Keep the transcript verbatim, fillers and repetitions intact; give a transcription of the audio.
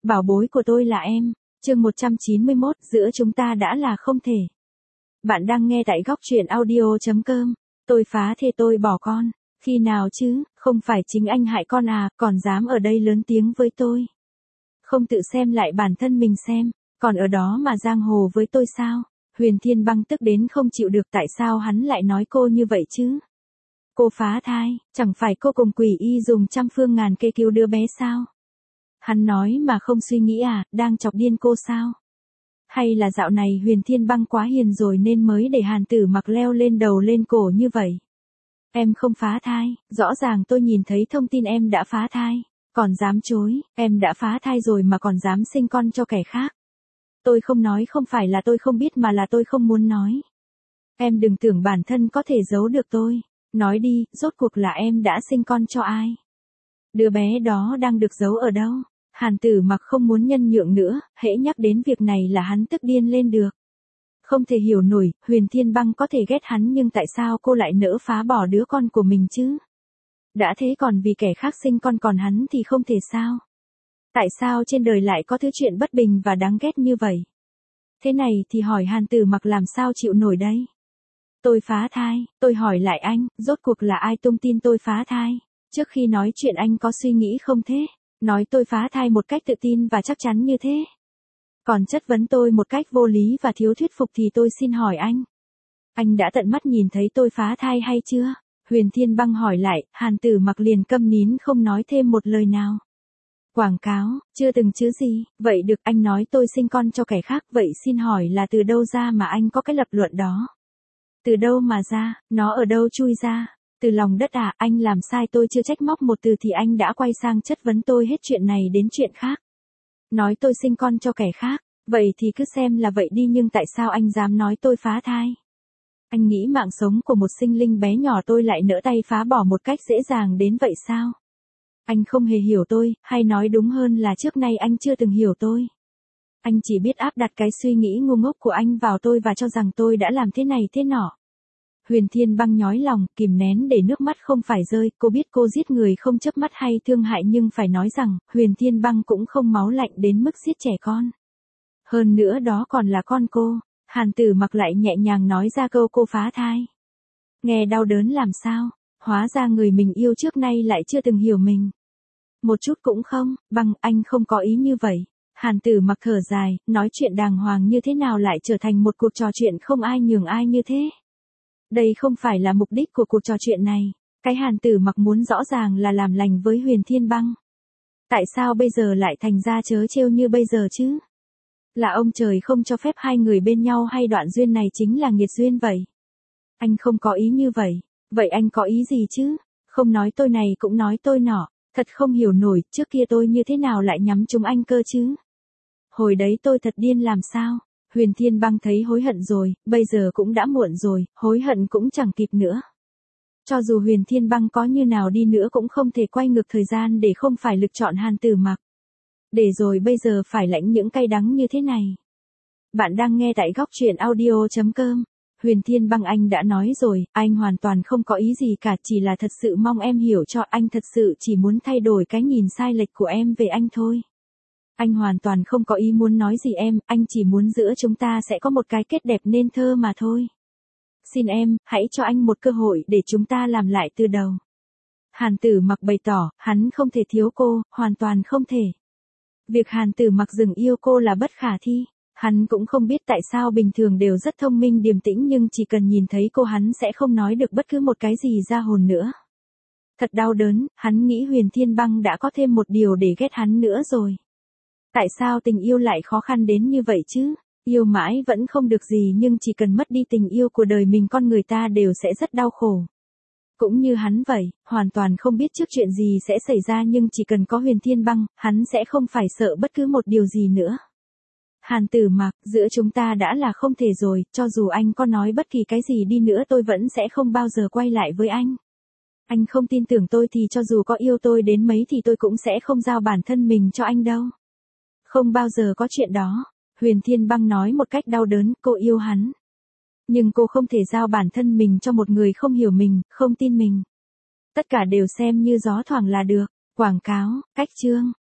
Bảo bối của tôi là em. Chương một trăm chín mươi mốt, giữa chúng ta đã là không thể. Bạn đang nghe tại góc truyện audio chấm com. Tôi phá thê tôi bỏ con. Khi nào chứ, không phải chính anh hại con à, còn dám ở đây lớn tiếng với tôi. Không tự xem lại bản thân mình xem, còn ở đó mà giang hồ với tôi sao? Huyền Thiên Băng tức đến không chịu được, tại sao hắn lại nói cô như vậy chứ? Cô phá thai, chẳng phải cô cùng quỷ y dùng trăm phương ngàn kế cứu đứa bé sao? Hắn nói mà không suy nghĩ à, đang chọc điên cô sao? Hay là dạo này Huyền Thiên Băng quá hiền rồi nên mới để Hàn Tử Mặc leo lên đầu lên cổ như vậy? Em không phá thai, rõ ràng tôi nhìn thấy thông tin em đã phá thai, còn dám chối, em đã phá thai rồi mà còn dám sinh con cho kẻ khác. Tôi không nói không phải là tôi không biết mà là tôi không muốn nói. Em đừng tưởng bản thân có thể giấu được tôi, nói đi, rốt cuộc là em đã sinh con cho ai? Đứa bé đó đang được giấu ở đâu? Hàn Tử Mặc không muốn nhân nhượng nữa, hễ nhắc đến việc này là hắn tức điên lên được. Không thể hiểu nổi, Huyền Thiên Băng có thể ghét hắn nhưng tại sao cô lại nỡ phá bỏ đứa con của mình chứ? Đã thế còn vì kẻ khác sinh con còn hắn thì không thể sao? Tại sao trên đời lại có thứ chuyện bất bình và đáng ghét như vậy? Thế này thì hỏi Hàn Tử Mặc làm sao chịu nổi đây? Tôi phá thai, tôi hỏi lại anh, rốt cuộc là ai tung tin tôi phá thai? Trước khi nói chuyện anh có suy nghĩ không thế? Nói tôi phá thai một cách tự tin và chắc chắn như thế. Còn chất vấn tôi một cách vô lý và thiếu thuyết phục thì tôi xin hỏi anh. Anh đã tận mắt nhìn thấy tôi phá thai hay chưa? Huyền Thiên Băng hỏi lại, Hàn Tử Mặc liền câm nín không nói thêm một lời nào. Quảng cáo, chưa từng chứ gì, vậy được anh nói tôi sinh con cho kẻ khác, vậy xin hỏi là từ đâu ra mà anh có cái lập luận đó? Từ đâu mà ra, nó ở đâu chui ra? Từ lòng đất à, anh làm sai tôi chưa trách móc một từ thì anh đã quay sang chất vấn tôi hết chuyện này đến chuyện khác. Nói tôi sinh con cho kẻ khác, vậy thì cứ xem là vậy đi nhưng tại sao anh dám nói tôi phá thai? Anh nghĩ mạng sống của một sinh linh bé nhỏ tôi lại nỡ tay phá bỏ một cách dễ dàng đến vậy sao? Anh không hề hiểu tôi, hay nói đúng hơn là trước nay anh chưa từng hiểu tôi. Anh chỉ biết áp đặt cái suy nghĩ ngu ngốc của anh vào tôi và cho rằng tôi đã làm thế này thế nọ. Huyền Thiên Băng nhói lòng, kìm nén để nước mắt không phải rơi, cô biết cô giết người không chớp mắt hay thương hại nhưng phải nói rằng, Huyền Thiên Băng cũng không máu lạnh đến mức giết trẻ con. Hơn nữa đó còn là con cô, Hàn Tử Mặc lại nhẹ nhàng nói ra câu cô phá thai. Nghe đau đớn làm sao, hóa ra người mình yêu trước nay lại chưa từng hiểu mình. Một chút cũng không, Băng, anh không có ý như vậy. Hàn Tử Mặc thở dài, nói chuyện đàng hoàng như thế nào lại trở thành một cuộc trò chuyện không ai nhường ai như thế. Đây không phải là mục đích của cuộc trò chuyện này. Cái Hàn Tử Mặc muốn rõ ràng là làm lành với Huyền Thiên Băng. Tại sao bây giờ lại thành ra trớ trêu như bây giờ chứ? Là ông trời không cho phép hai người bên nhau hay đoạn duyên này chính là nghiệt duyên vậy? Anh không có ý như vậy. Vậy anh có ý gì chứ? Không nói tôi này cũng nói tôi nọ. Thật không hiểu nổi, trước kia tôi như thế nào lại nhắm trúng anh cơ chứ? Hồi đấy tôi thật điên làm sao? Huyền Thiên Băng thấy hối hận rồi, bây giờ cũng đã muộn rồi, hối hận cũng chẳng kịp nữa. Cho dù Huyền Thiên Băng có như nào đi nữa cũng không thể quay ngược thời gian để không phải lựa chọn Hàn Tử Mặc. Để rồi bây giờ phải lãnh những cay đắng như thế này. Bạn đang nghe tại góc truyện audio chấm com. Huyền Thiên Băng anh đã nói rồi, anh hoàn toàn không có ý gì cả, chỉ là thật sự mong em hiểu cho, anh thật sự chỉ muốn thay đổi cái nhìn sai lệch của em về anh thôi. Anh hoàn toàn không có ý muốn nói gì em, anh chỉ muốn giữa chúng ta sẽ có một cái kết đẹp nên thơ mà thôi. Xin em, hãy cho anh một cơ hội để chúng ta làm lại từ đầu. Hàn Tử Mặc bày tỏ, hắn không thể thiếu cô, hoàn toàn không thể. Việc Hàn Tử Mặc dừng yêu cô là bất khả thi. Hắn cũng không biết tại sao bình thường đều rất thông minh điềm tĩnh nhưng chỉ cần nhìn thấy cô hắn sẽ không nói được bất cứ một cái gì ra hồn nữa. Thật đau đớn, hắn nghĩ Huyền Thiên Băng đã có thêm một điều để ghét hắn nữa rồi. Tại sao tình yêu lại khó khăn đến như vậy chứ? Yêu mãi vẫn không được gì nhưng chỉ cần mất đi tình yêu của đời mình con người ta đều sẽ rất đau khổ. Cũng như hắn vậy, hoàn toàn không biết trước chuyện gì sẽ xảy ra nhưng chỉ cần có Huyền Thiên Băng, hắn sẽ không phải sợ bất cứ một điều gì nữa. Hàn Tử Mặc, giữa chúng ta đã là không thể rồi, cho dù anh có nói bất kỳ cái gì đi nữa tôi vẫn sẽ không bao giờ quay lại với anh. Anh không tin tưởng tôi thì cho dù có yêu tôi đến mấy thì tôi cũng sẽ không giao bản thân mình cho anh đâu. Không bao giờ có chuyện đó. Huyền Thiên Băng nói một cách đau đớn, cô yêu hắn. Nhưng cô không thể giao bản thân mình cho một người không hiểu mình, không tin mình. Tất cả đều xem như gió thoảng là được. Quảng cáo, cách chương.